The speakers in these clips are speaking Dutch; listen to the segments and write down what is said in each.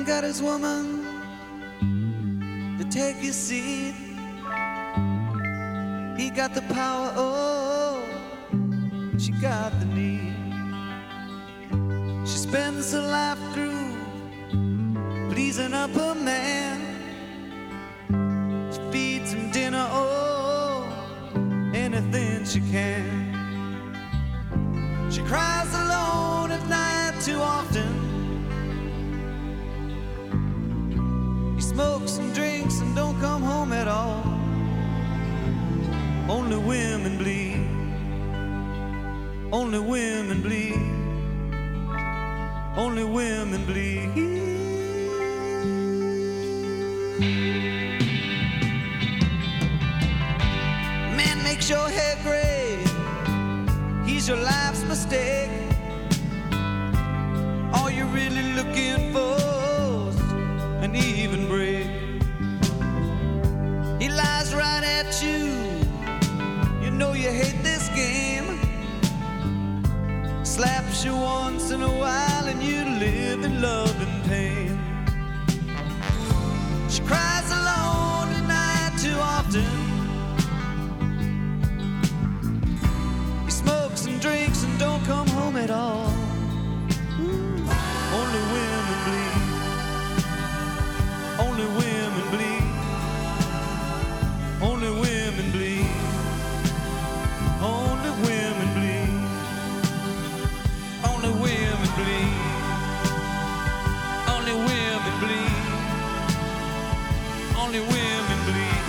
Man got his woman to take his seat. He got the power, oh, she got the need. She spends her life through pleasing up her man. She feeds him dinner, oh, anything she can. She cries alone at night too often. He smokes and drinks and don't come home at all. Only women bleed. Only women bleed. Only women bleed. Man makes your hair gray. He's your life's mistake. All you're really looking for's an even break. He lies right at you. You know you hate this game. Slaps you once in a while and you live in love and pain. She cries alone at night too often. He smokes and drinks and don't come home at all. Only women bleed. Only women bleed. Only women bleed. Only women bleed. Only women bleed. Only women bleed. Only women bleed.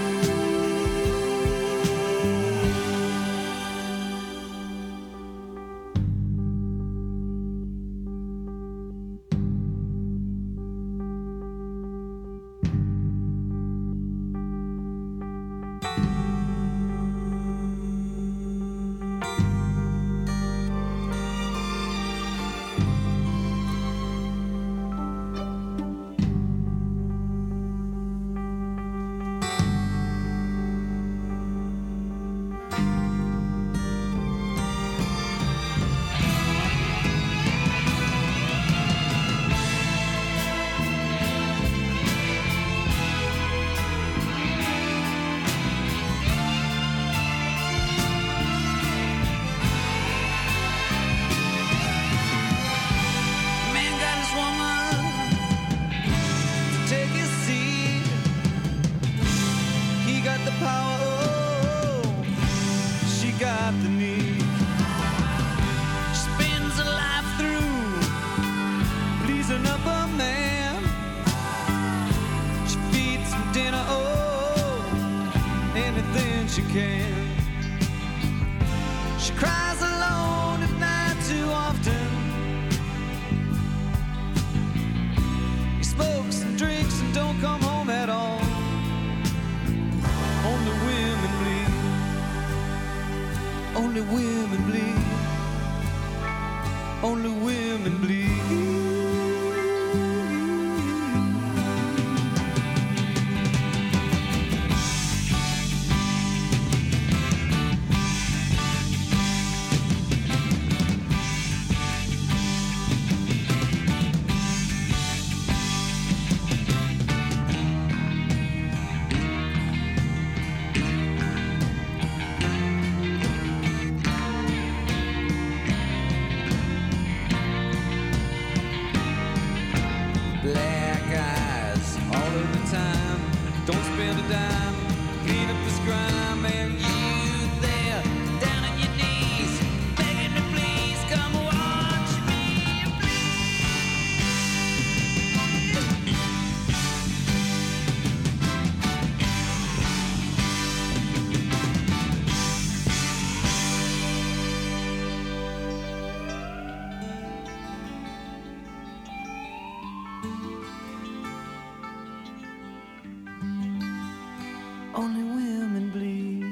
Only women bleed.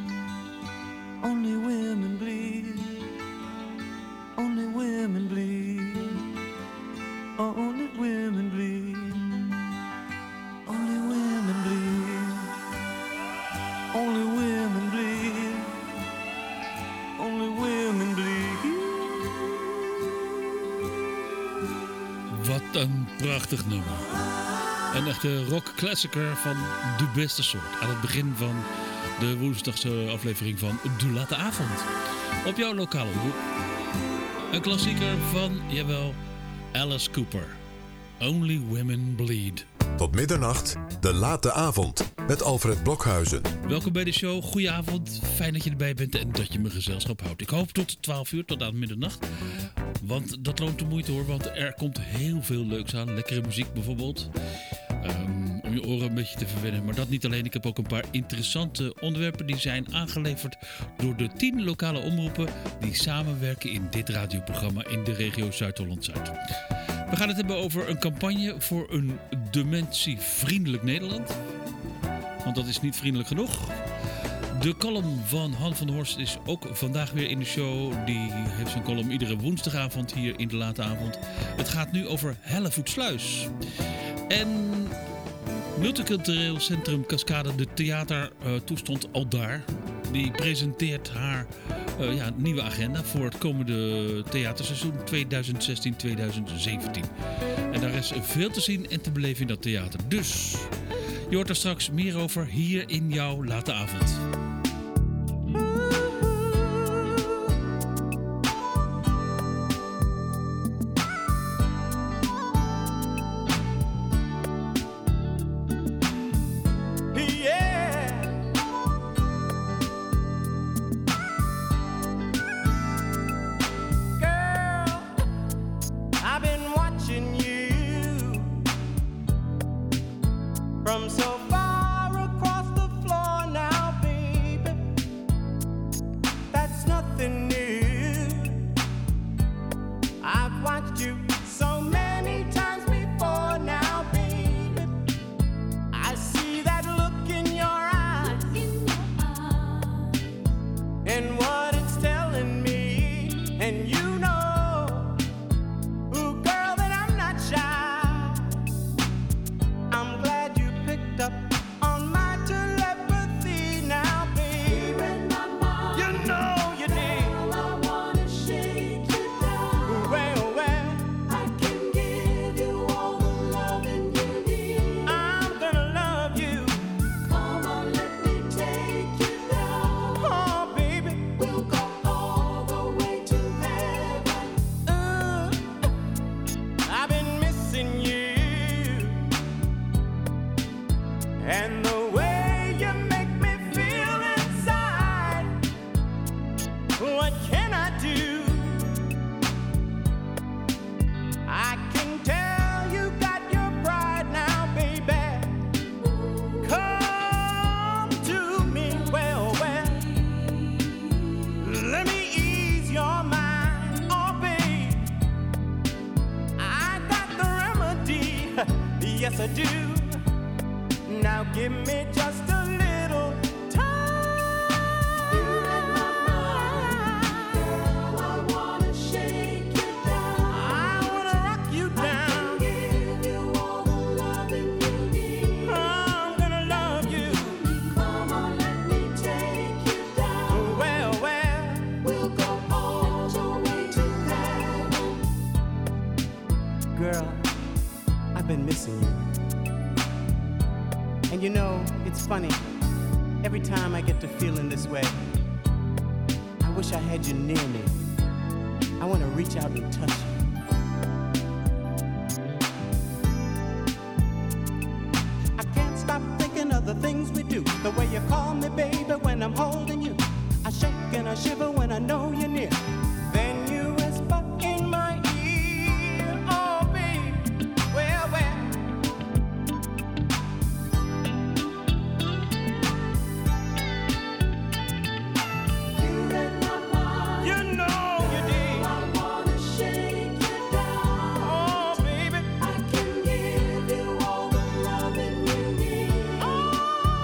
Only women bleed. Only women bleed. Only women bleed. Only women bleed. Only women bleed. Only women bleed. Wat een Prachtig nummer. Een echte rock-klassieker van de beste soort. Aan het begin van de woensdagse aflevering van De Late Avond. Op jouw lokale omroep. Een klassieker van, jawel, Alice Cooper. Only Women Bleed. Tot middernacht, De Late Avond, met Alfred Blokhuizen. Welkom bij de show, goedenavond. Fijn dat je erbij bent en dat je me gezelschap houdt. Ik hoop tot 12 uur, tot aan middernacht. Want dat loont de moeite hoor, want er komt heel veel leuks aan. Lekkere muziek bijvoorbeeld. Om je oren een beetje te verwennen. Maar dat niet alleen, ik heb ook een paar interessante onderwerpen die zijn aangeleverd door de 10 lokale omroepen die samenwerken in dit radioprogramma in de regio Zuid-Holland-Zuid. We gaan het hebben over een campagne voor een dementievriendelijk Nederland. Want dat is niet vriendelijk genoeg. De column van Han van der Horst is ook vandaag weer in de show. Die heeft zijn column iedere woensdagavond hier in de late avond. Het gaat nu over Hellevoetsluis. En Multicultureel Centrum Cascade, de theatertoestand Aldaar. Die presenteert haar nieuwe agenda voor het komende theaterseizoen 2016-2017. En daar is veel te zien en te beleven in dat theater. Dus je hoort er straks meer over hier in jouw late avond. Yes, I do. Now give me just a little time. You in my mind, girl, I wanna shake you down. I wanna rock you down. I can give you all the loving you need. I'm gonna love you. Come on, let me take you down. Well, we'll go all the way to heaven. Girl, I've been missing you. And you know, it's funny, every time I get to feeling this way, I wish I had you near me. I want to reach out and touch you. I can't stop thinking of the things we do. The way you call me baby when I'm holding you. I shake and I shiver when I know you're near. Then you whisper in my ear, oh baby, well.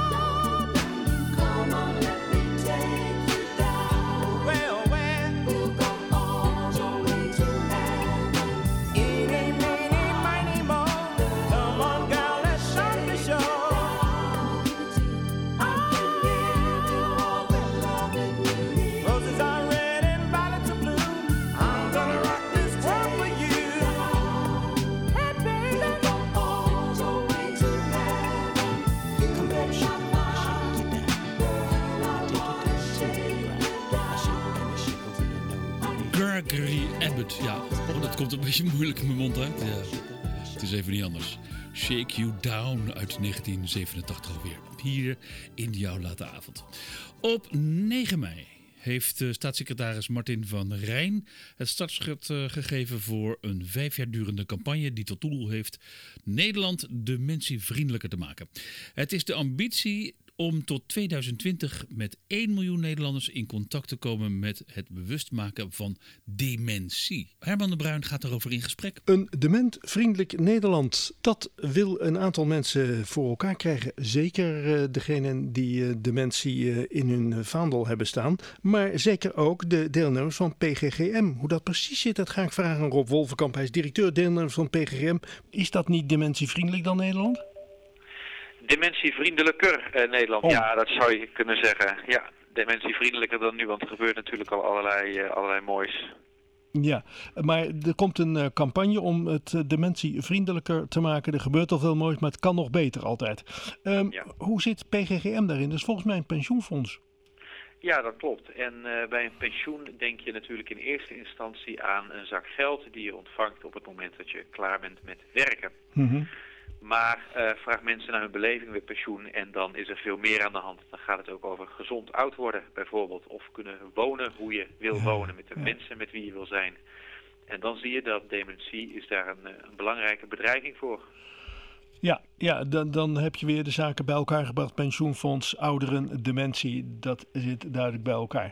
We'll Gregory Abbott. Ja, dat komt een beetje moeilijk in mijn mond uit. Ja, het is even niet anders. Shake You Down uit 1987 alweer. Hier in jouw late avond. Op 9 mei heeft staatssecretaris Martin van Rijn het startschot gegeven voor een 5 jaar durende campagne die tot doel heeft Nederland dementievriendelijker te maken. Het is de ambitie om tot 2020 met 1 miljoen Nederlanders in contact te komen met het bewust maken van dementie. Herman de Bruin gaat erover in gesprek. Een dementvriendelijk Nederland, dat wil een aantal mensen voor elkaar krijgen. Zeker degenen die dementie in hun vaandel hebben staan. Maar zeker ook de deelnemers van PGGM. Hoe dat precies zit, dat ga ik vragen aan Rob Wolvenkamp. Hij is directeur deelnemers van PGGM. Is dat niet dementievriendelijk dan Nederland? Dementievriendelijker Nederland, Oh. Ja, dat zou je kunnen zeggen. Ja, dementievriendelijker dan nu, want er gebeurt natuurlijk al allerlei moois. Ja, maar er komt een campagne om het dementievriendelijker te maken. Er gebeurt al veel moois, maar het kan nog beter altijd. Ja. Hoe zit PGGM daarin? Dat is volgens mij een pensioenfonds. Ja, dat klopt. En bij een pensioen denk je natuurlijk in eerste instantie aan een zak geld die je ontvangt op het moment dat je klaar bent met werken. Mm-hmm. Maar vraag mensen naar hun beleving met pensioen en dan is er veel meer aan de hand. Dan gaat het ook over gezond oud worden bijvoorbeeld. Of kunnen wonen hoe je wil wonen met de mensen met wie je wil zijn. En dan zie je dat dementie is daar een belangrijke bedreiging voor. Ja, dan heb je weer de zaken bij elkaar gebracht. Pensioenfonds, ouderen, dementie, dat zit duidelijk bij elkaar.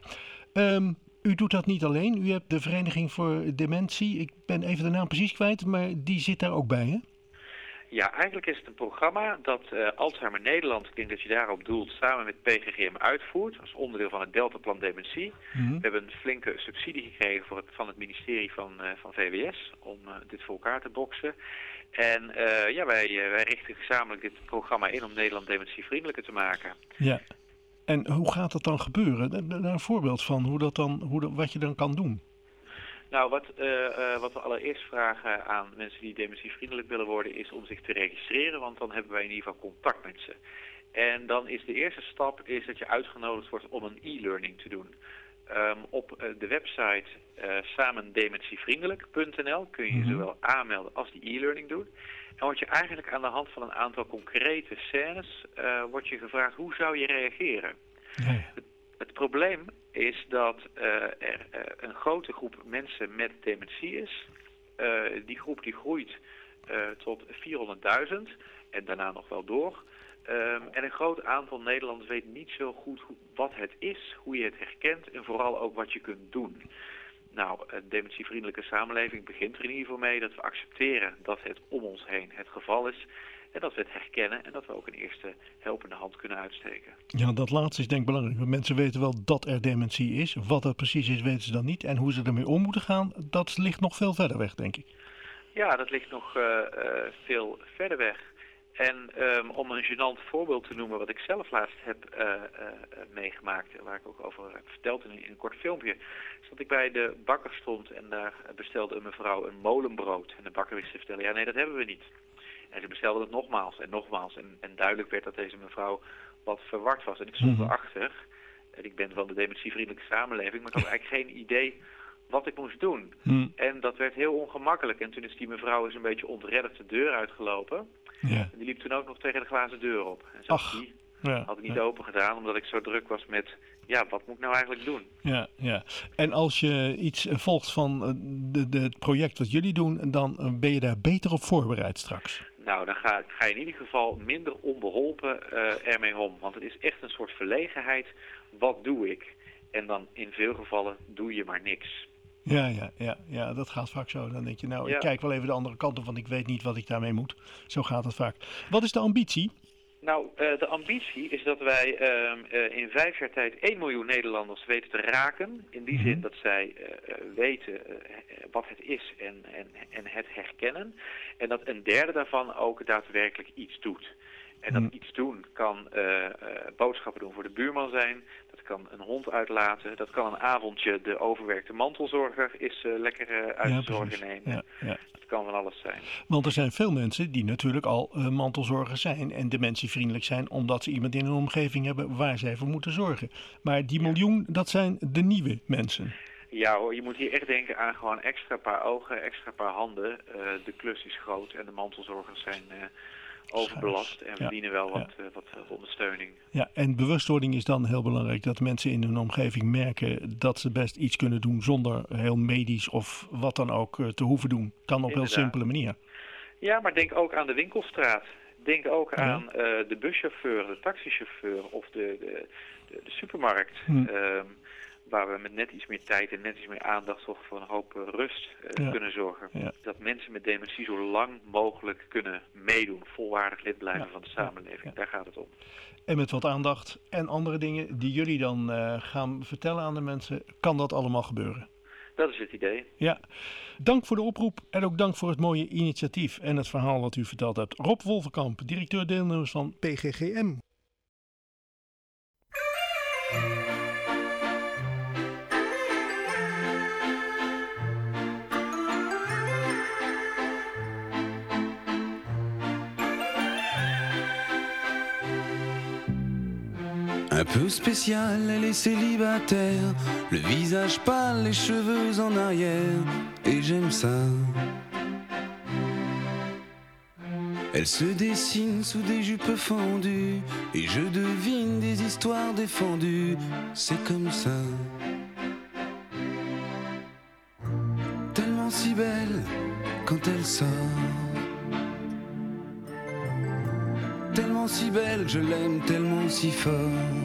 U doet dat niet alleen. U hebt de Vereniging voor Dementie. Ik ben even de naam precies kwijt, maar die zit daar ook bij, hè? Ja, eigenlijk is het een programma dat Alzheimer Nederland, ik denk dat je daarop doelt, samen met PGGM uitvoert. Als onderdeel van het Deltaplan Dementie. Mm-hmm. We hebben een flinke subsidie gekregen van het ministerie van VWS om dit voor elkaar te boksen. En wij richten gezamenlijk dit programma in om Nederland dementievriendelijker te maken. Ja. En hoe gaat dat dan gebeuren? Daar een voorbeeld van wat je dan kan doen. Nou, wat we allereerst vragen aan mensen die dementievriendelijk willen worden is om zich te registreren, want dan hebben wij in ieder geval contact met ze. En dan is de eerste stap dat je uitgenodigd wordt om een e-learning te doen. Op de website samendementievriendelijk.nl kun je zowel aanmelden als die e-learning doen. En word je eigenlijk aan de hand van een aantal concrete scènes wordt je gevraagd hoe zou je reageren. Nee. Het probleem is dat er een grote groep mensen met dementie is. Die groep die groeit tot 400.000 en daarna nog wel door. En een groot aantal Nederlanders weet niet zo goed wat het is, hoe je het herkent en vooral ook wat je kunt doen. Nou, een dementievriendelijke samenleving begint er in ieder geval mee dat we accepteren dat het om ons heen het geval is. En dat we het herkennen en dat we ook een eerste helpende hand kunnen uitsteken. Ja, dat laatste is denk ik belangrijk. Want mensen weten wel dat er dementie is. Wat dat precies is, weten ze dan niet. En hoe ze ermee om moeten gaan, dat ligt nog veel verder weg, denk ik. Ja, dat ligt nog veel verder weg. En om een gênant voorbeeld te noemen wat ik zelf laatst heb meegemaakt, waar ik ook over heb verteld in een kort filmpje, is dat ik bij de bakker stond en daar bestelde een mevrouw een molenbrood. En de bakker wist te vertellen, ja nee, dat hebben we niet. En ze bestelde het nogmaals en nogmaals. En duidelijk werd dat deze mevrouw wat verward was. En ik stond erachter. En ik ben van de dementievriendelijke samenleving, maar ik had eigenlijk geen idee wat ik moest doen. En dat werd heel ongemakkelijk. En toen is die mevrouw eens een beetje ontredderd de deur uitgelopen. Ja. En die liep toen ook nog tegen de glazen deur op. En zelfs die had ik niet open gedaan, omdat ik zo druk was met, ja, wat moet ik nou eigenlijk doen? Ja. En als je iets volgt van het project wat jullie doen, dan ben je daar beter op voorbereid straks. Nou, dan ga je in ieder geval minder onbeholpen ermee om. Want het is echt een soort verlegenheid. Wat doe ik? En dan in veel gevallen doe je maar niks. Ja, dat gaat vaak zo. Dan denk je, ik kijk wel even de andere kant op, want ik weet niet wat ik daarmee moet. Zo gaat het vaak. Wat is de ambitie? Nou, de ambitie is dat wij in 5 jaar tijd 1 miljoen Nederlanders weten te raken. In die zin dat zij weten wat het is en het herkennen. En dat een derde daarvan ook daadwerkelijk iets doet. En dat iets doen kan boodschappen doen voor de buurman zijn. Dat kan een hond uitlaten. Dat kan een avondje de overwerkte mantelzorger lekker uit de zorgen nemen. Ja. Dat kan van alles zijn. Want er zijn veel mensen die natuurlijk al mantelzorgers zijn en dementievriendelijk zijn, omdat ze iemand in hun omgeving hebben waar zij voor moeten zorgen. Maar die miljoen, dat zijn de nieuwe mensen. Ja hoor, je moet hier echt denken aan gewoon extra paar ogen, extra paar handen. De klus is groot en de mantelzorgers zijn overbelast en verdienen wel wat ondersteuning. Ja, en bewustwording is dan heel belangrijk. Dat mensen in hun omgeving merken dat ze best iets kunnen doen zonder heel medisch of wat dan ook te hoeven doen. Kan op heel simpele manier. Ja, maar denk ook aan de winkelstraat. Denk ook aan de buschauffeur, de taxichauffeur of de supermarkt. Waar we met net iets meer tijd en net iets meer aandacht toch voor een hoop rust kunnen zorgen. Ja. Dat mensen met dementie zo lang mogelijk kunnen meedoen. Volwaardig lid blijven van de samenleving. Ja. Daar gaat het om. En met wat aandacht en andere dingen die jullie dan gaan vertellen aan de mensen, kan dat allemaal gebeuren. Dat is het idee. Ja. Dank voor de oproep en ook dank voor het mooie initiatief en het verhaal wat u verteld hebt. Rob Wolverkamp, directeur deelnemers van PGGM. Un peu spéciale, elle est célibataire, le visage pâle, les cheveux en arrière, et j'aime ça. Elle se dessine sous des jupes fendues, et je devine des histoires défendues, c'est comme ça. Tellement si belle quand elle sort, tellement si belle, je l'aime tellement si fort.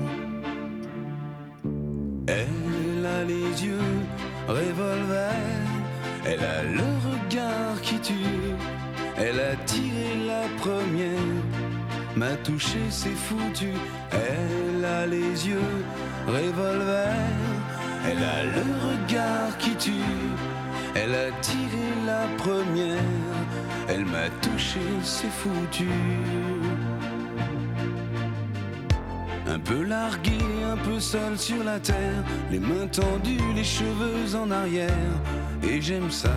Elle a les yeux revolver, elle a le regard qui tue, elle a tiré la première, m'a touché, c'est foutu. Elle a les yeux revolver, elle a le regard qui tue, elle a tiré la première, elle m'a touché, c'est foutu. Un peu largué, un peu seul sur la terre, les mains tendues, les cheveux en arrière, et j'aime ça.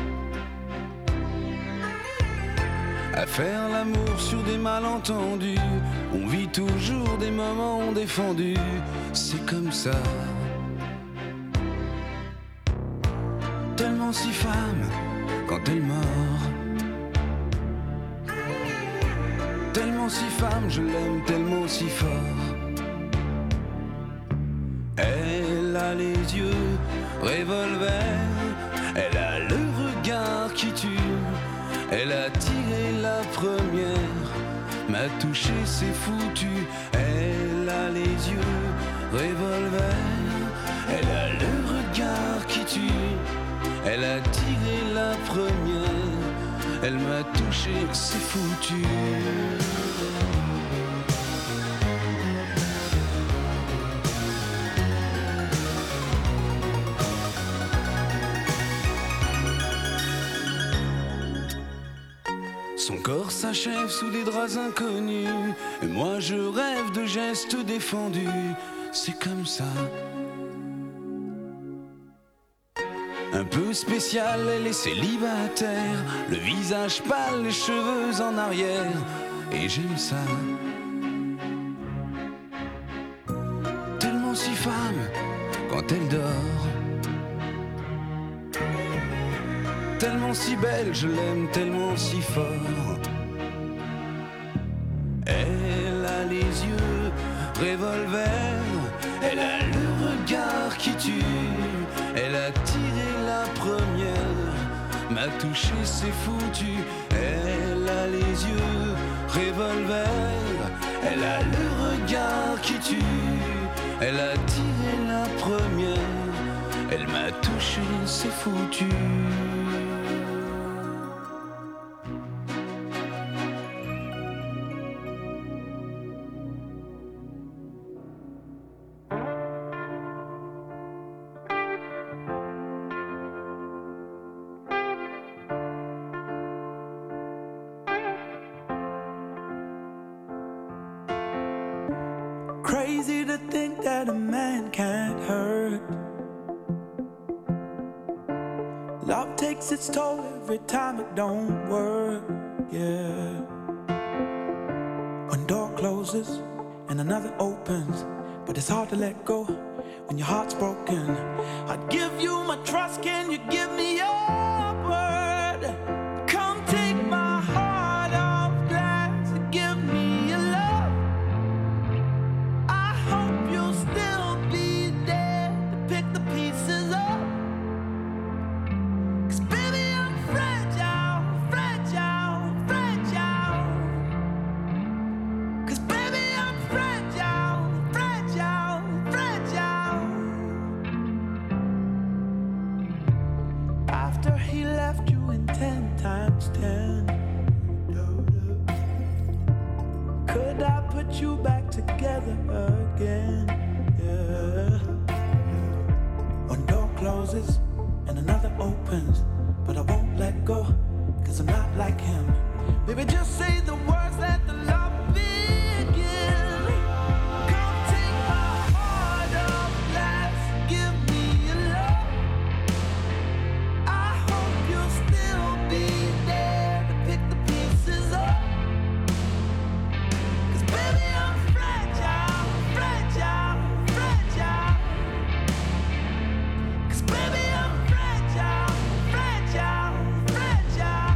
À faire l'amour sur des malentendus, on vit toujours des moments défendus, c'est comme ça. Tellement si femme quand elle mord, tellement si femme, je l'aime tellement si fort. Elle a les yeux revolver, elle a le regard qui tue, elle a tiré la première, m'a touché, c'est foutu. Elle a les yeux revolver, elle a le regard qui tue, elle a tiré la première, elle m'a touché, c'est foutu. Son corps s'achève sous des draps inconnus, et moi je rêve de gestes défendus, c'est comme ça. Un peu spécial, elle est célibataire, le visage pâle, les cheveux en arrière, et j'aime ça. Tellement si femme quand elle dort, tellement si belle, je l'aime tellement si fort. Elle a les yeux revolver, elle a le regard qui tue, elle a tiré la première, m'a touché, c'est foutu. Elle a les yeux revolver, elle a le regard qui tue, elle a tiré la première, elle m'a touché, c'est foutu. Crazy to think that a man can't hurt. Love takes its toll every time it don't work, yeah. One door closes and another opens, but it's hard to let go when your heart's broken. I'd give you my trust, can you give me your word? Come take my heart off glass and give me your love. I hope you'll still be there to pick the pieces up. 'Cause baby, I'm fragile, fragile, fragile. 'Cause baby, I'm fragile, fragile, fragile. After he left you in 10 times 10, could I put you back together again? Yeah. One door closes and another opens, but I won't let go, 'cause I'm not like him. Baby, just say the words, let the love begin. Come take my heart off glass, give me your love. I hope you'll still be there to pick the pieces up. 'Cause baby, I'm fragile, fragile, fragile. 'Cause baby, I'm fragile, fragile, fragile.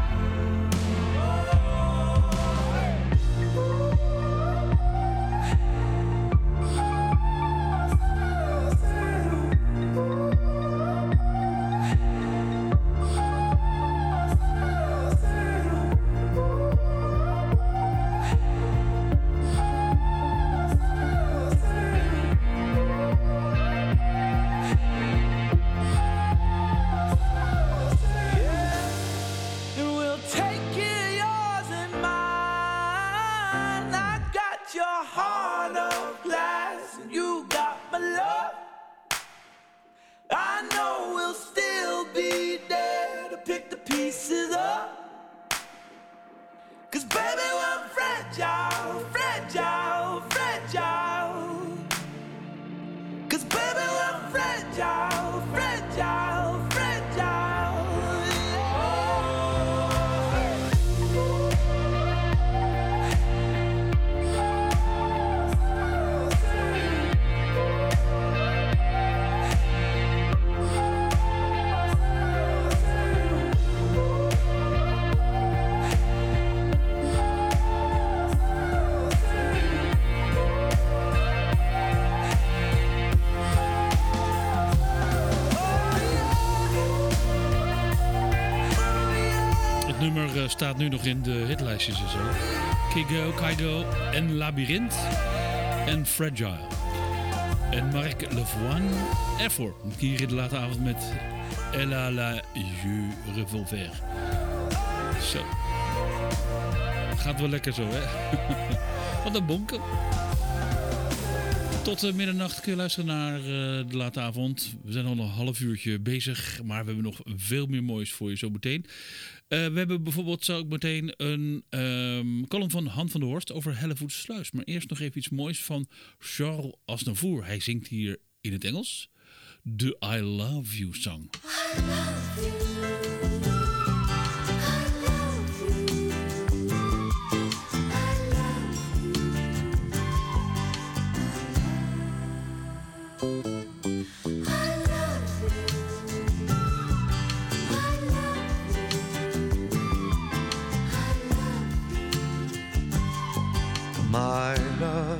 And we'll take it, yours and mine. I got your heart of glass, and you got my love. I know we'll still be there to pick the pieces up. 'Cause baby, we're fragile, fragile, fragile. 'Cause baby, we're fragile, fragile, fragile. Het nummer staat nu nog in de hitlijstjes en zo. Kygo en Labyrinth en Fragile. En Marc Lavoine ervoor. Hier in de late avond met Ella la Jeu Revolver. Zo. Gaat wel lekker zo, hè? Wat een bonken. Tot middernacht kun je luisteren naar de late avond. We zijn al een half uurtje bezig, maar we hebben nog veel meer moois voor je zo meteen. We hebben bijvoorbeeld zo ook meteen een column van Han van der Horst over Hellevoetsluis. Maar eerst nog even iets moois van Charles Aznavour. Hij zingt hier in het Engels de I Love You song. I love you. My love,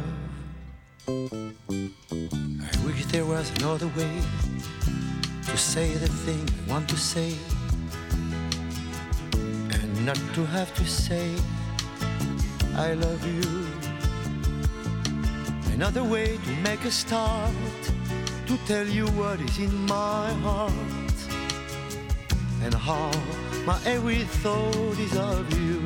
I wish there was another way to say the thing I want to say, and not to have to say I love you. Another way to make a start, to tell you what is in my heart, and how my every thought is of you.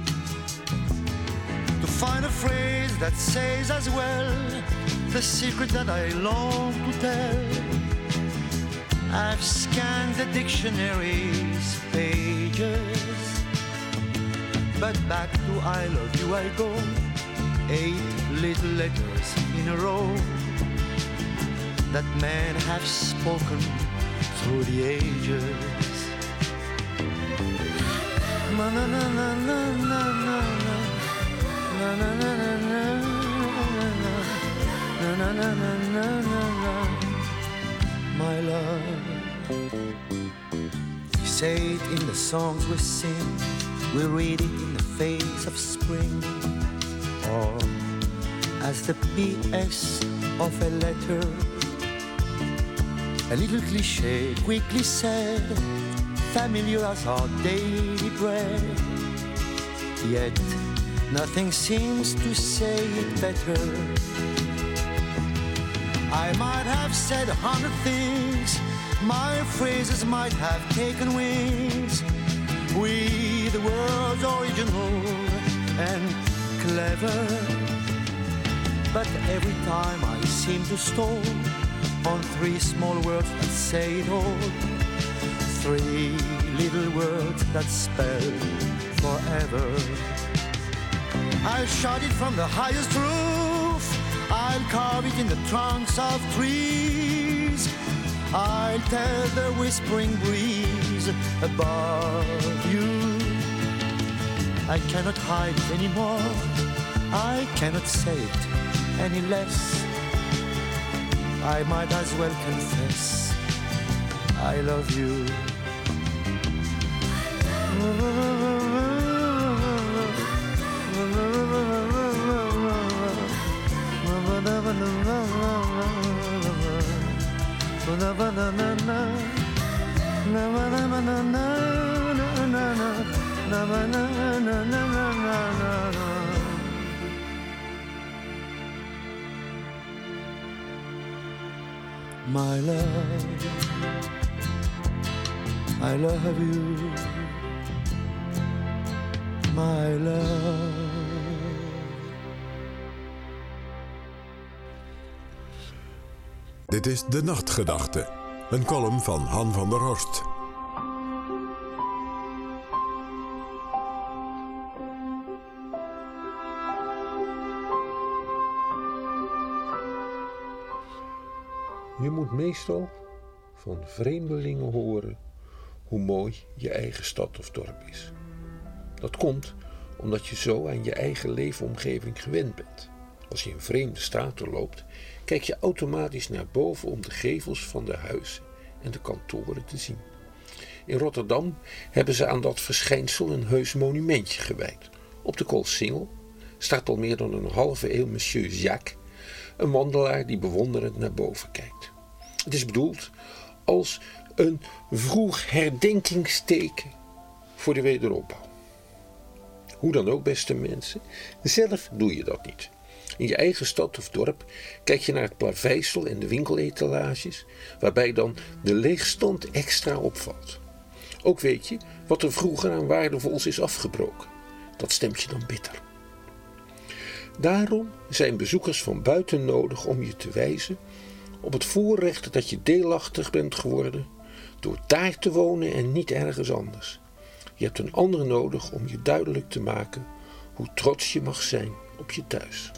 To find a phrase that says as well the secret that I long to tell. I've scanned the dictionary's pages, but back to I love you I go. 8 little letters in a row that men have spoken through the ages. Na na na na na na na na na na na na na na na na na na na, my love. We say it in the songs we sing, we read it in the face of spring, or as the PS of a letter, a little cliché quickly said, familiar as our daily bread. Yet nothing seems to say it better. I might have said 100 things, my phrases might have taken wings. We, the world's original and clever, but every time I seem to stall on 3 small words that say it all, 3 little words that spell forever. I'll shout it from the highest roof, I'll carve it in the trunks of trees, I'll tell the whispering breeze above you. I cannot hide it anymore, I cannot say it any less. I might as well confess I love you. My love, I love you, my love. Dit is De Nachtgedachte, een column van Han van der Horst. Je moet meestal van vreemdelingen horen hoe mooi je eigen stad of dorp is. Dat komt omdat je zo aan je eigen leefomgeving gewend bent. Als je in vreemde straten loopt, kijk je automatisch naar boven om de gevels van de huizen en de kantoren te zien. In Rotterdam hebben ze aan dat verschijnsel een heus monumentje gewijd. Op de Koolsingel staat al meer dan een halve eeuw Monsieur Jacques, een wandelaar die bewonderend naar boven kijkt. Het is bedoeld als een vroeg herdenkingsteken voor de wederopbouw. Hoe dan ook, beste mensen, zelf doe je dat niet. In je eigen stad of dorp kijk je naar het plaveisel en de winkeletalages, waarbij dan de leegstand extra opvalt. Ook weet je wat er vroeger aan waardevols is afgebroken. Dat stemt je dan bitter. Daarom zijn bezoekers van buiten nodig om je te wijzen op het voorrecht dat je deelachtig bent geworden door daar te wonen en niet ergens anders. Je hebt een ander nodig om je duidelijk te maken hoe trots je mag zijn op je thuis.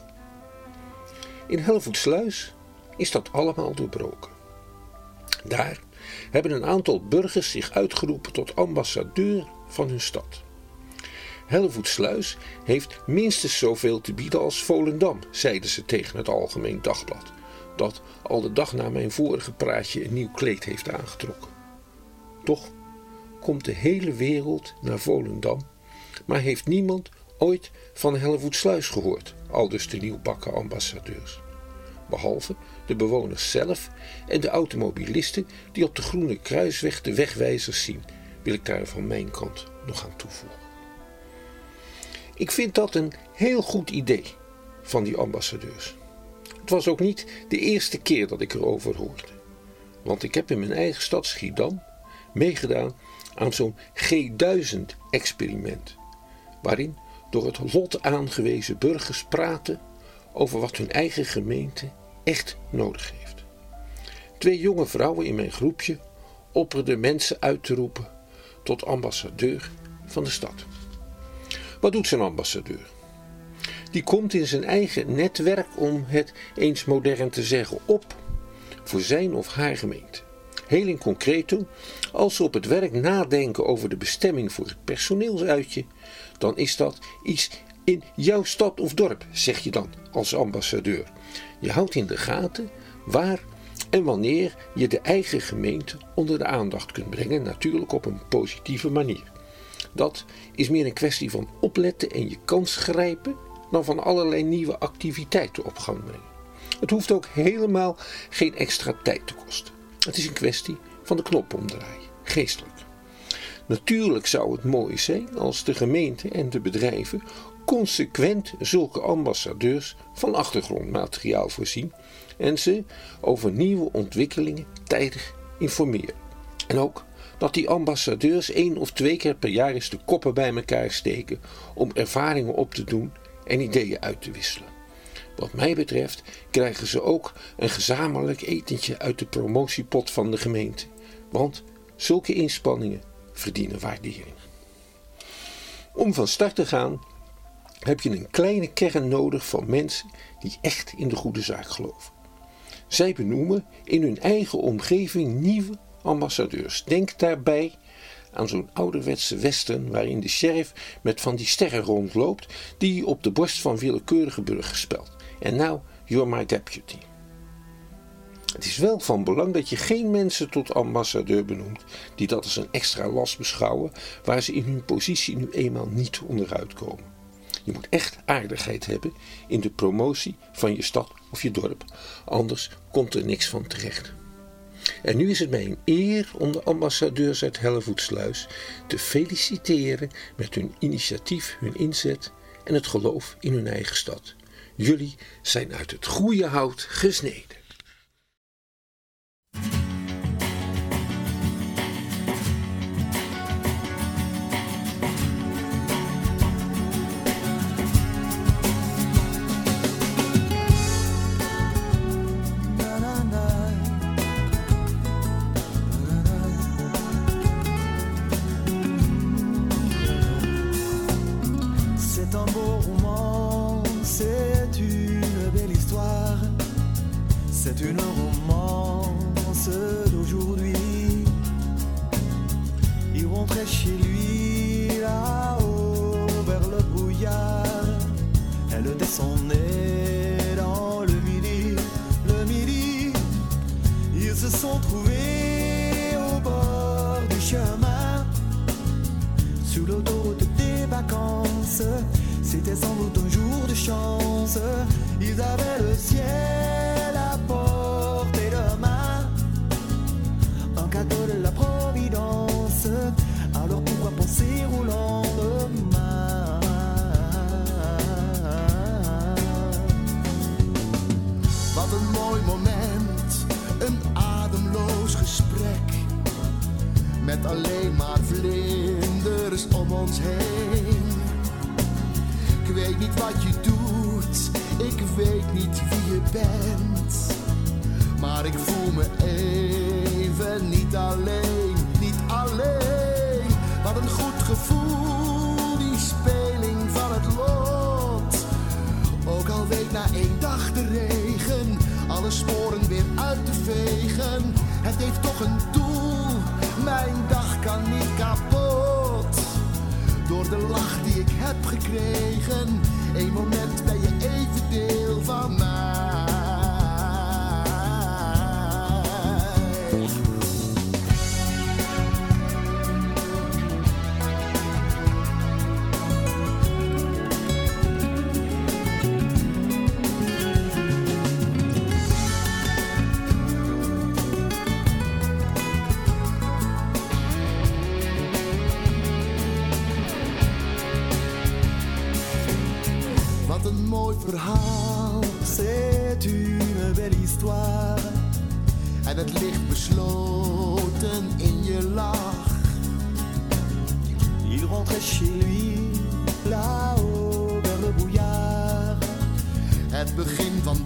In Hellevoetsluis is dat allemaal doorbroken. Daar hebben een aantal burgers zich uitgeroepen tot ambassadeur van hun stad. Hellevoetsluis heeft minstens zoveel te bieden als Volendam, zeiden ze tegen het Algemeen Dagblad, dat al de dag na mijn vorige praatje een nieuw kleed heeft aangetrokken. Toch komt de hele wereld naar Volendam, maar heeft niemand ooit van Hellevoetsluis gehoord, aldus de nieuwbakken ambassadeurs. Behalve de bewoners zelf en de automobilisten die op de Groene Kruisweg de wegwijzers zien, wil ik daar van mijn kant nog aan toevoegen. Ik vind dat een heel goed idee van die ambassadeurs. Het was ook niet de eerste keer dat ik erover hoorde. Want ik heb in mijn eigen stad Schiedam meegedaan aan zo'n G1000-experiment, waarin door het lot aangewezen burgers praten over wat hun eigen gemeente echt nodig heeft. 2 jonge vrouwen in mijn groepje opperden mensen uit te roepen tot ambassadeur van de stad. Wat doet zo'n ambassadeur? Die komt in zijn eigen netwerk, om het eens modern te zeggen, op voor zijn of haar gemeente. Heel in concreto, als ze op het werk nadenken over de bestemming voor het personeelsuitje, dan is dat iets in jouw stad of dorp, zeg je dan als ambassadeur. Je houdt in de gaten waar en wanneer je de eigen gemeente onder de aandacht kunt brengen, natuurlijk op een positieve manier. Dat is meer een kwestie van opletten en je kans grijpen dan van allerlei nieuwe activiteiten op gang brengen. Het hoeft ook helemaal geen extra tijd te kosten. Het is een kwestie van de knop omdraaien, geestelijk. Natuurlijk zou het mooi zijn als de gemeente en de bedrijven consequent zulke ambassadeurs van achtergrondmateriaal voorzien en ze over nieuwe ontwikkelingen tijdig informeren. En ook dat die ambassadeurs 1 of 2 keer per jaar eens de koppen bij elkaar steken om ervaringen op te doen en ideeën uit te wisselen. Wat mij betreft krijgen ze ook een gezamenlijk etentje uit de promotiepot van de gemeente, want zulke inspanningen verdienen waardering. Om van start te gaan heb je een kleine kern nodig van mensen die echt in de goede zaak geloven. Zij benoemen in hun eigen omgeving nieuwe ambassadeurs. Denk daarbij aan zo'n ouderwetse western waarin de sheriff met van die sterren rondloopt die hij op de borst van willekeurige burgers spelt. En now you're my deputy. Het is wel van belang dat je geen mensen tot ambassadeur benoemt die dat als een extra last beschouwen waar ze in hun positie nu eenmaal niet onderuit komen. Je moet echt aardigheid hebben in de promotie van je stad of je dorp, anders komt er niks van terecht. En nu is het mij een eer om de ambassadeurs uit Hellevoetsluis te feliciteren met hun initiatief, hun inzet en het geloof in hun eigen stad. Jullie zijn uit het goede hout gesneden. C'est un beau roman, c'est une belle histoire, c'est une romance d'aujourd'hui. Il rentrait chez lui là-haut vers le brouillard, elle descendait dans le midi, ils se sont trouvés au bord du chemin, sur l'autoroute des vacances. C'était sans doute un jour de chance. Ils avaient le ciel à portée de main, un cadeau de la Providence. Alors pourquoi penser au lendemain? Wat een mooi moment, een ademloos gesprek, met alleen maar vlinders om ons heen. Ik weet niet wat je doet, ik weet niet wie je bent, maar ik voel me even niet alleen, niet alleen. Wat een goed gevoel, die speling van het lot. Ook al week na 1 dag de regen, alle sporen weer uit te vegen. Het heeft toch een doel, mijn dag kan niet kapot. Door de lach die ik heb gekregen, 1 moment ben je even deel van mij. Verhaal, c'est une belle histoire. En het ligt besloten in je lach. Il rentrait chez lui, là-haut vers le brouillard. Het begin van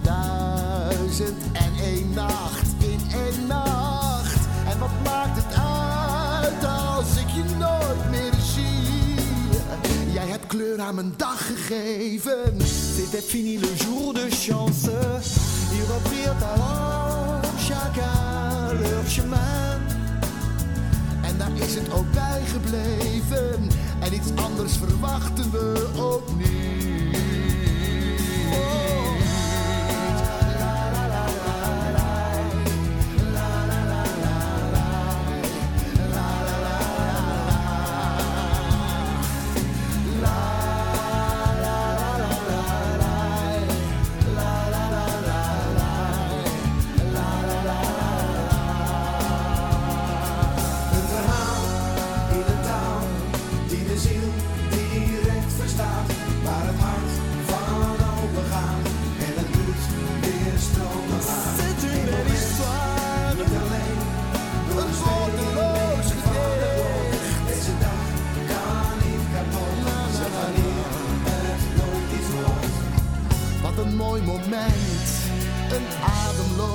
1001 nacht in 1 nacht. En wat maakt het uit als ik je nooit meer zie? Jij hebt kleur aan mijn dag gegeven. C'était fini le jour de chance. Ils reprirent alors chacun leur chemin. En daar is het ook bij gebleven. En iets anders verwachten we ook niet. Oh.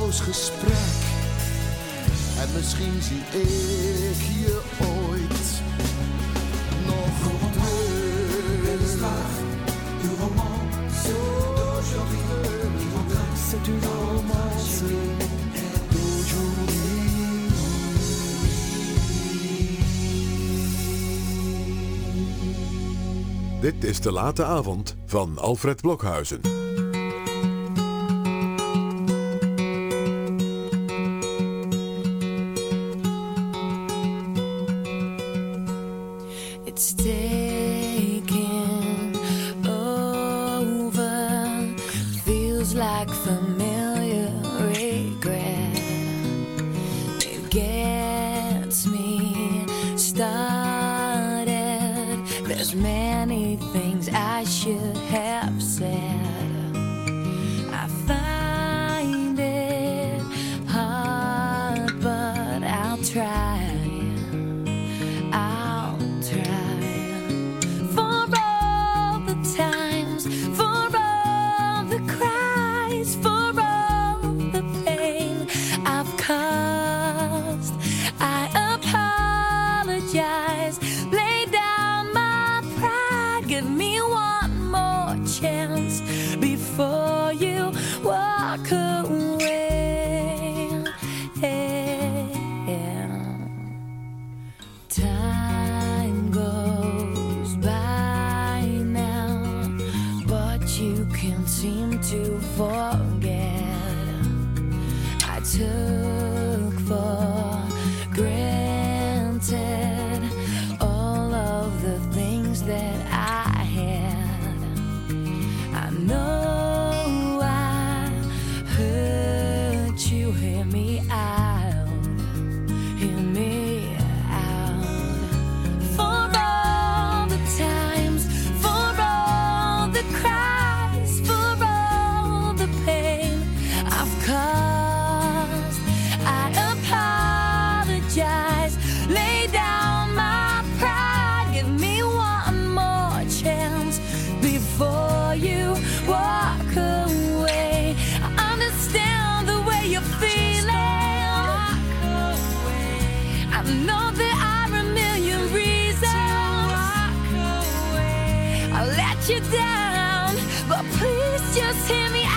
eindeloos gesprek. En misschien zie ik je ooit nog terug. C'est une romance d'aujourd'hui. Dit is De Late Avond van Alfred Blokhuizen. It's taking over, feels like familiar regret. It gets me started. There's many things I should have said. I find it hard, but I'll try. To forget, I took for granted all of the things that I had. I know I hurt you, hear me out, hear me out. For all the times, for all the cries, for all the pain I've caused, I apologize. Lay down my pride, give me one more chance before you walk away. I understand the way you're feeling. I know there are a million reasons I let you down, but please just hear me out.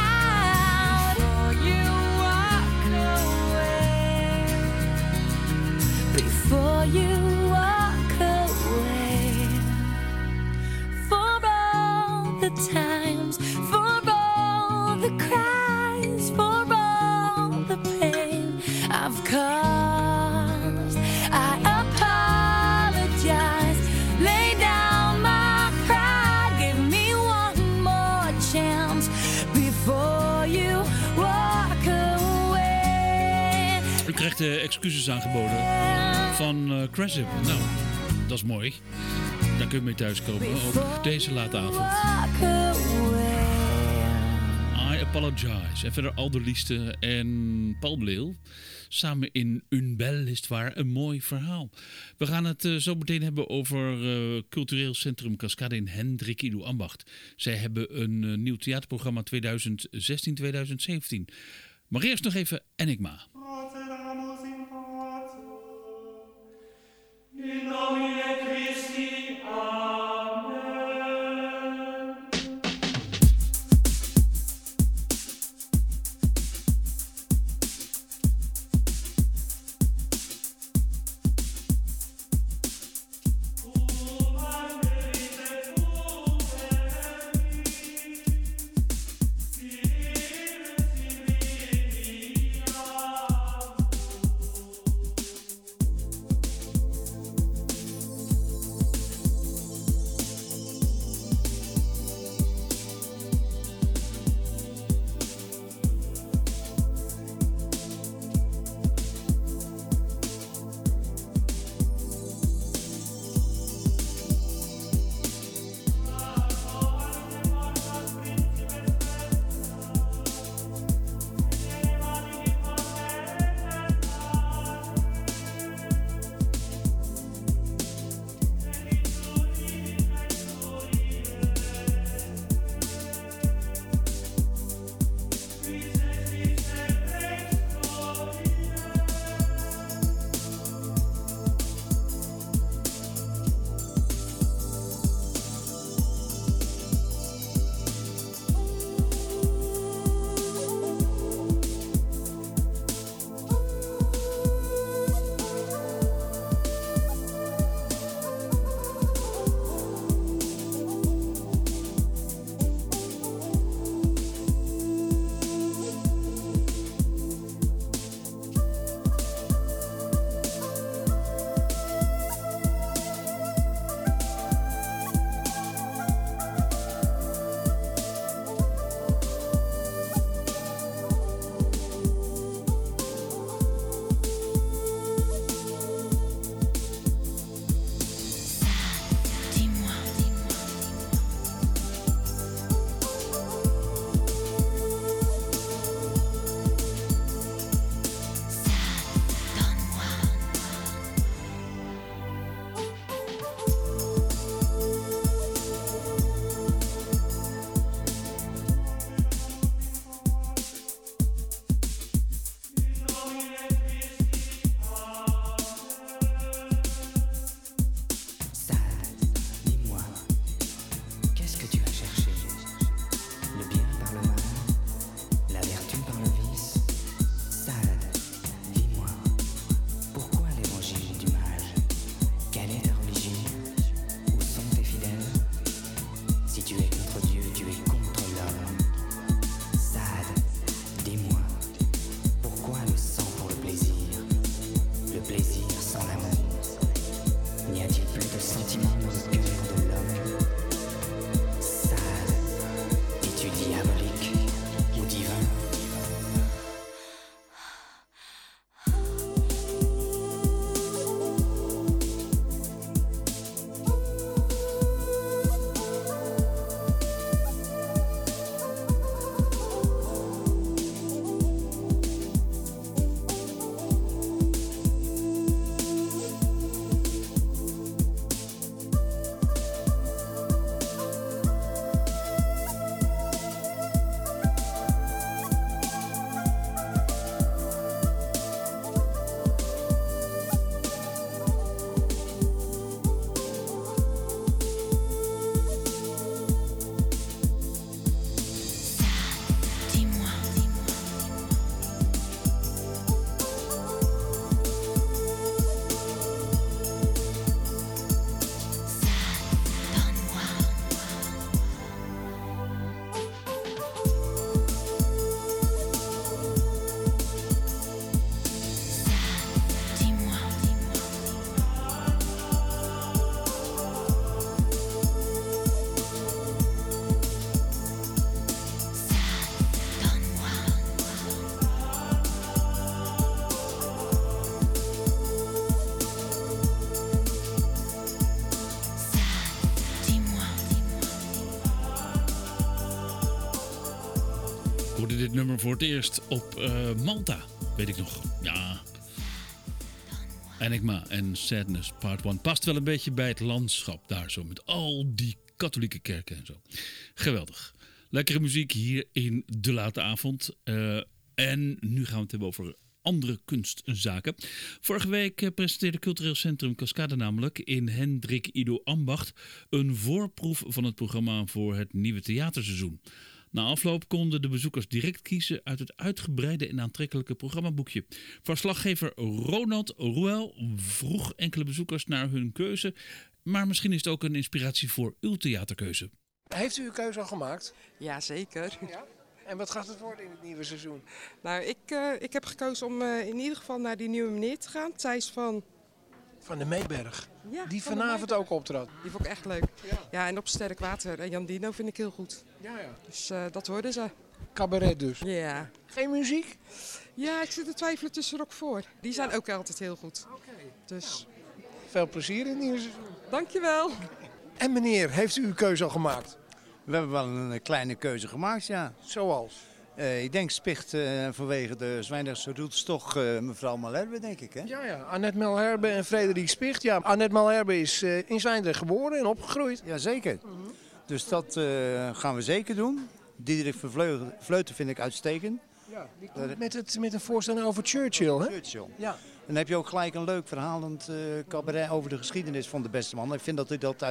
Before you walk away, for all the times, for all the cries, for all the pain I've caused, I apologize. Lay down my pride, give me one more chance before you walk away. U krijgt excuses aangeboden van Cressip. Nou, dat is mooi. Daar kun je mee thuiskomen. Ook deze late avond. I Apologize. En verder Alderlieste en Paul Bleel. Samen in Une Belle Histoire. Een mooi verhaal. We gaan het zo meteen hebben over Cultureel Centrum Cascade in Hendrik Ido Ambacht. Zij hebben een nieuw theaterprogramma 2016-2017. Maar eerst nog even Enigma. In nomine Christi, Amen. nummer voor het eerst op Malta, weet ik nog. Ja. Enigma en Sadness Part 1 past wel een beetje bij het landschap daar zo. Met al die katholieke kerken en zo. Geweldig. Lekkere muziek hier in De Late Avond. En nu gaan we het hebben over andere kunstzaken. Vorige week presenteerde Cultureel Centrum Cascade namelijk in Hendrik Ido Ambacht een voorproef van het programma voor het nieuwe theaterseizoen. Na afloop konden de bezoekers direct kiezen uit het uitgebreide en aantrekkelijke programmaboekje. Verslaggever Ronald Ruel vroeg enkele bezoekers naar hun keuze, maar misschien is het ook een inspiratie voor uw theaterkeuze. Heeft u uw keuze al gemaakt? Ja, zeker. Ja? En wat gaat het worden in het nieuwe seizoen? Nou, ik heb gekozen om in ieder geval naar die nieuwe meneer te gaan. Thijs van de Meeberg. Ja, die van vanavond ook optrad. Die vond ik echt leuk. Ja, en op Sterk Water. En Jan Dino vind ik heel goed. Ja. Dus dat hoorden ze. Cabaret dus. Ja. Geen muziek? Ja, ik zit te twijfelen tussen Rockvoort. Die zijn ook altijd heel goed. Oké. Dus veel plezier in het nieuwe seizoen. Dankjewel. En meneer, heeft u uw keuze al gemaakt? We hebben wel een kleine keuze gemaakt, ja. Zoals? Ik denk Spicht vanwege de Zwijndrechtse roots toch mevrouw Malherbe, denk ik, hè? Ja. Annette Malherbe en Frederik Spicht. Ja, Annette Malherbe is in Zwijndrecht geboren en opgegroeid. Jazeker. Dus dat gaan we zeker doen. Diederik Vleuten vind ik uitstekend. Ja, die komt met een voorstelling over Churchill, hè? Churchill. Ja. En dan heb je ook gelijk een leuk verhalend cabaret over de geschiedenis van de beste man. Ik vind dat hij dat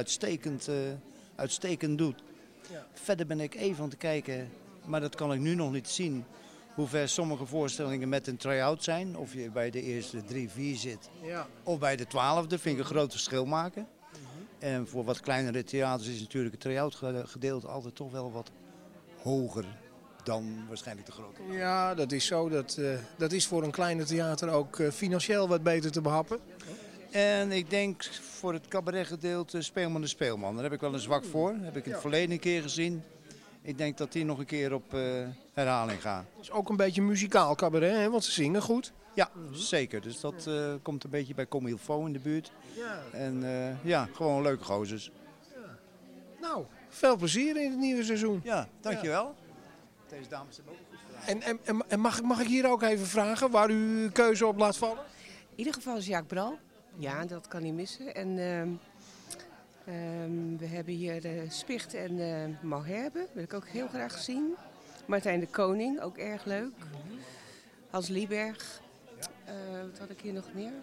uitstekend doet. Ja. Verder ben ik even aan het kijken, maar dat kan ik nu nog niet zien, hoe ver sommige voorstellingen met een try-out zijn. Of je bij de eerste 3, 4 zit, of bij de 12e, vind ik een groot verschil maken. En voor wat kleinere theaters is natuurlijk het try-out gedeelte altijd toch wel wat hoger dan waarschijnlijk de grote. Ja, dat is zo. Dat is voor een kleine theater ook financieel wat beter te behappen. En ik denk voor het cabaretgedeelte Speelman de Speelman. Daar heb ik wel een zwak voor. Dat heb ik in het verleden een keer gezien. Ik denk dat die nog een keer op herhaling gaat. Het is ook een beetje muzikaal cabaret, hè? Want ze zingen goed. Ja, zeker. Dus dat komt een beetje bij Comme il faut in de buurt. Ja. En gewoon leuke gozers. Ja. Nou, veel plezier in het nieuwe seizoen. Ja, dankjewel. Ja. Deze dames hebben ook een goed verhaal. En mag ik hier ook even vragen waar u uw keuze op laat vallen? In ieder geval is Jacques Bral. Ja, dat kan niet missen. En we hebben hier Spicht en Malherbe. Dat wil ik ook heel graag zien. Martijn de Koning, ook erg leuk. Hans Lieberg. Wat had ik hier nog meer?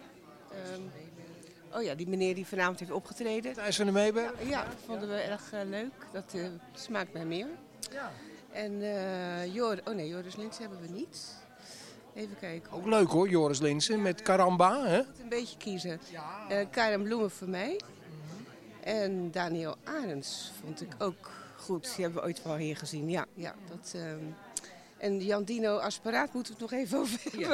Die meneer die vanavond heeft opgetreden. Thijs van de Meeberg? Ja, vonden we erg leuk. Dat smaakt mij meer. Ja. En Joris Lins hebben we niet. Even kijken. Ook leuk hoor, Joris Linsen met Caramba. Hè? Ik moet een beetje kiezen. Karen Bloemen voor mij. En Daniel Arends vond ik ook goed. Die hebben we ooit wel hier gezien. Ja. En Jan Dino Asparaat moeten we het nog even over hebben.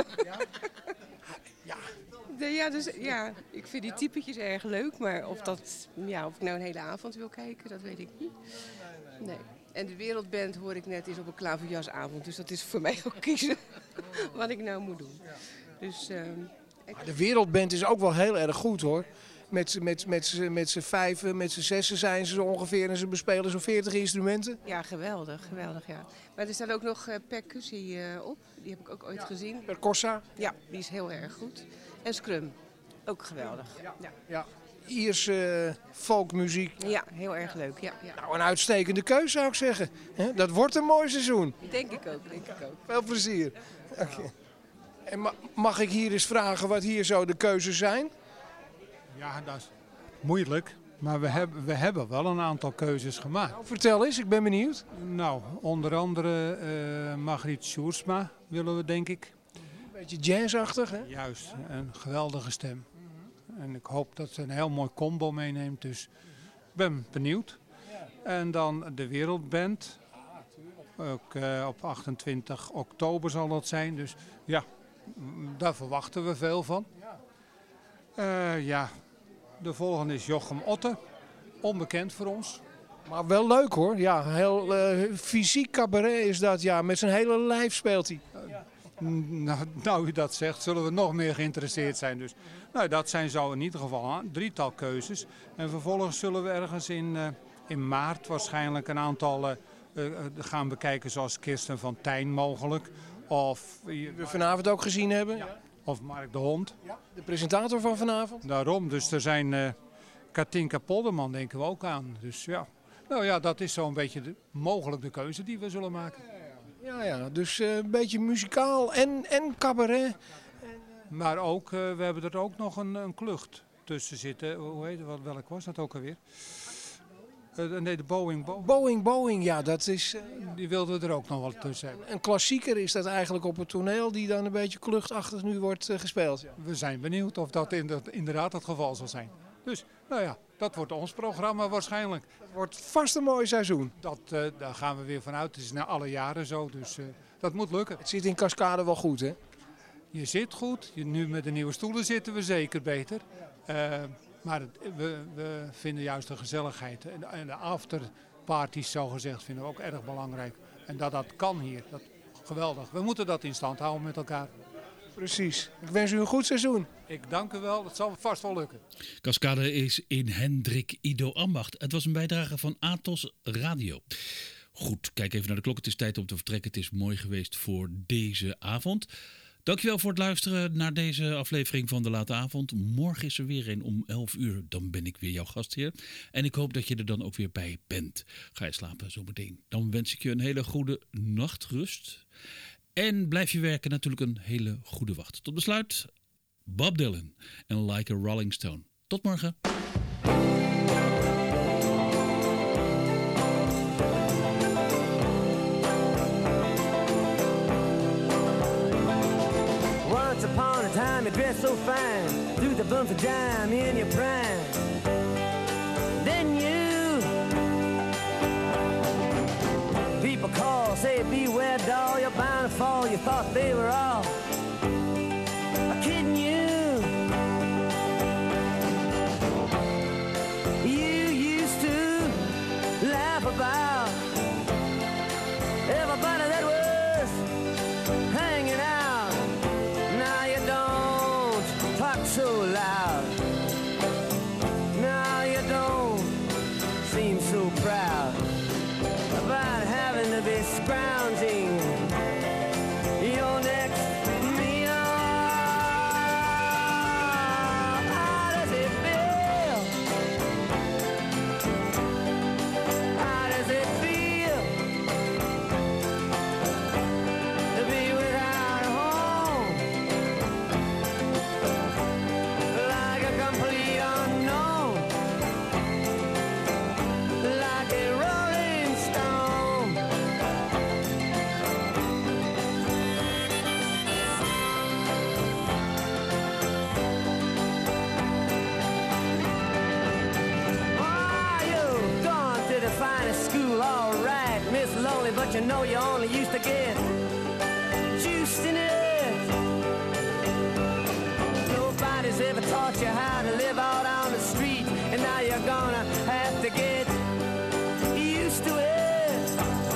Ja, ik vind die typetjes erg leuk. Maar of ik nou een hele avond wil kijken, dat weet ik niet. Nee. En de Wereldband, hoor ik net, is op een klaverjasavond. Dus dat is voor mij ook kiezen wat ik nou moet doen. Dus, de Wereldband is ook wel heel erg goed hoor. Met z'n 5, met z'n 6 zijn ze zo ongeveer en ze bespelen zo'n 40 instrumenten. Ja, geweldig ja. Maar er staat ook nog percussie op, die heb ik ook ooit gezien. Percossa? Ja, die is heel erg goed. En Scrum, ook geweldig. Ja. Ierse folkmuziek. Ja, heel erg leuk. Ja. Nou, een uitstekende keuze zou ik zeggen. Dat wordt een mooi seizoen. Denk ik ook. Veel plezier. Okay. En mag ik hier eens vragen wat hier zo de keuzes zijn? Ja, dat is moeilijk. Maar we hebben wel een aantal keuzes gemaakt. Nou, vertel eens, ik ben benieuwd. Nou, onder andere Margriet Sjoerdsma willen we, denk ik. Een beetje jazzachtig, hè? Juist, een geweldige stem. En ik hoop dat ze een heel mooi combo meeneemt. Dus ik ben benieuwd. En dan de Wereldband. Ook op 28 oktober zal dat zijn. Dus ja, daar verwachten we veel van. De volgende is Jochem Otte. Onbekend voor ons. Maar wel leuk hoor. Ja, heel fysiek cabaret is dat. Ja, met zijn hele lijf speelt hij. Nou, u dat zegt, zullen we nog meer geïnteresseerd zijn. Dus, dat zijn zo in ieder geval een drietal keuzes. En vervolgens zullen we ergens in maart waarschijnlijk een aantal gaan bekijken zoals Kirsten van Tijn mogelijk. Of we vanavond ook gezien hebben. Ja. Of Mark de Hond. Ja, de presentator van vanavond. Daarom, dus er zijn Katinka Polderman denken we ook aan. Dus ja, nou ja, dat is zo'n beetje mogelijk de keuze die we zullen maken. Ja, dus een beetje muzikaal en cabaret. Maar ook, we hebben er ook nog een klucht tussen zitten. Hoe heet het? Welk was dat ook alweer? Nee, de Boeing, ja, dat is... die wilden we er ook nog wel tussen hebben. Een klassieker is dat eigenlijk op het toneel die dan een beetje kluchtachtig nu wordt gespeeld. Ja. We zijn benieuwd of dat inderdaad het geval zal zijn. Dus, nou ja, dat wordt ons programma waarschijnlijk. Het wordt vast een mooi seizoen. Daar gaan we weer vanuit. Het is na alle jaren zo, dus dat moet lukken. Het zit in Cascade wel goed, hè? Je zit goed. Nu met de nieuwe stoelen zitten we zeker beter. Maar we vinden juist de gezelligheid en de afterparties, zo gezegd, vinden we ook erg belangrijk. En dat kan hier. Geweldig. We moeten dat in stand houden met elkaar. Precies. Ik wens u een goed seizoen. Ik dank u wel. Het zal vast wel lukken. Cascade is in Hendrik Ido Ambacht. Het was een bijdrage van Atos Radio. Goed, kijk even naar de klok. Het is tijd om te vertrekken. Het is mooi geweest voor deze avond. Dankjewel voor het luisteren naar deze aflevering van De Late Avond. Morgen is er weer een om 11 uur. Dan ben ik weer jouw gastheer. En ik hoop dat je er dan ook weer bij bent. Ga je slapen zometeen. Dan wens ik je een hele goede nachtrust. En blijf je werken natuurlijk een hele goede wacht. Tot besluit, Bob Dylan en Like a Rolling Stone. Tot morgen. Once upon a time you dressed so fine, threw the bumps of dime in your prime. Then you, people call, say beware doll, you're bound to fall. You thought they were all kidding you. You used to laugh about everybody that was hanging out. Now you don't talk so loud. Now you don't seem so proud about having to be scrounging your next meal. How does it feel? How does it feel to be without a home? Like a complete unknown, like a rolling stone. Oh, you've gone to the finest school, all right, Miss Lonely, but you know you only used to get juiced in it. Nobody's ever taught you how to live out on the street, and now you're gonna have to get used to it.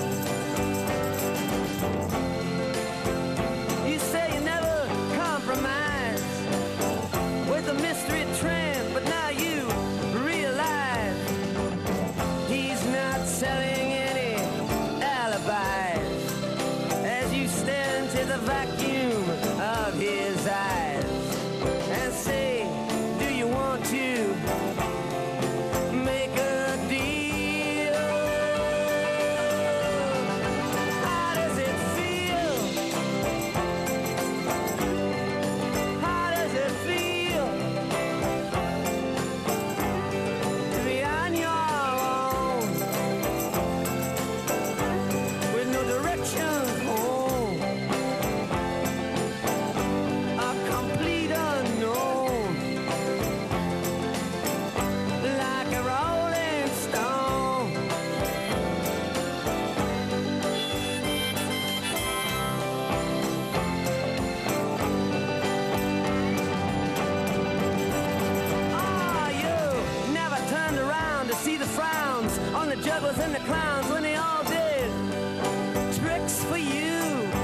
You say you never compromise with a mystery tramp, but now you realize he's not selling any alibis as you stare into the vacuum of his eyes and say, do you want to make a deal? How does it feel? How does it feel to be on your own with no direction home? A complete unknown, like a rolling stone. Ah, you never turned around to see the frowns on the jugglers and the clowns when they all did tricks for you.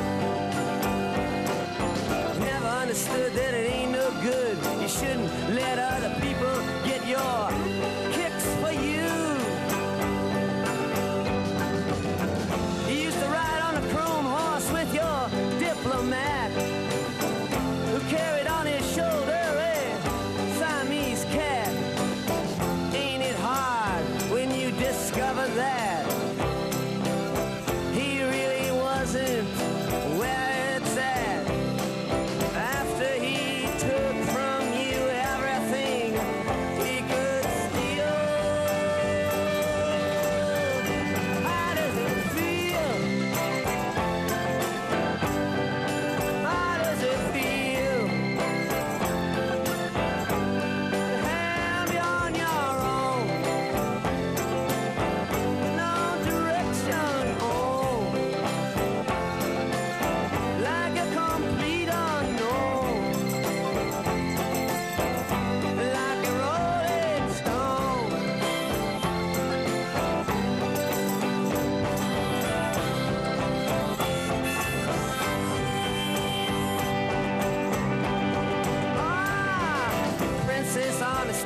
Never understood that it ain't no good. You shouldn't let other people get your kicks for you.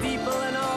steeple and all